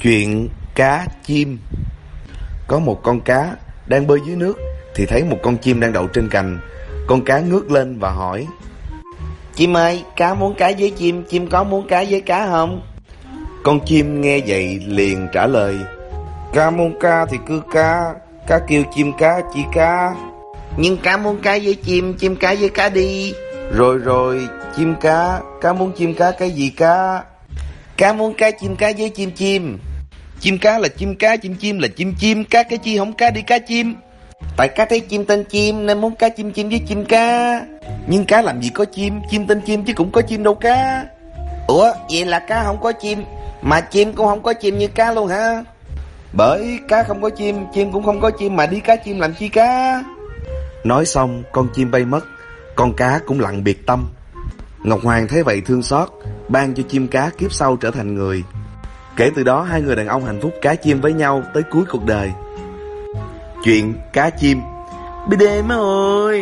Chuyện cá chim. Có một con cá đang bơi dưới nước thì thấy một con chim đang đậu trên cành. Con cá ngước lên và hỏi: Chim ơi, cá muốn cá với chim, chim có muốn cá với cá không? Con chim nghe vậy liền trả lời: Cá muốn cá thì cứ cá, cá kêu chim cá chỉ cá. Nhưng cá muốn cá với chim cá với cá đi. Rồi, chim cá muốn chim cá cái gì cá? Cá muốn cá với chim. Chim cá là chim cá, chim là chim, cá cái chi không cá đi cá chim. Tại cá thấy chim tên chim nên muốn cá chim với chim cá. Nhưng cá làm gì có chim tên chim chứ cũng có chim đâu cá. Ủa, vậy là cá không có chim, mà chim cũng không có chim như cá luôn hả? Bởi cá không có chim cũng không có chim mà đi cá chim làm chi cá. Nói xong con chim bay mất, con cá cũng lặng biệt tâm. Ngọc Hoàng thấy vậy thương xót, ban cho chim cá kiếp sau trở thành người. Kể từ đó hai người đàn ông hạnh phúc cá chim với nhau tới cuối cuộc đời. Chuyện cá chim. BD má ơi.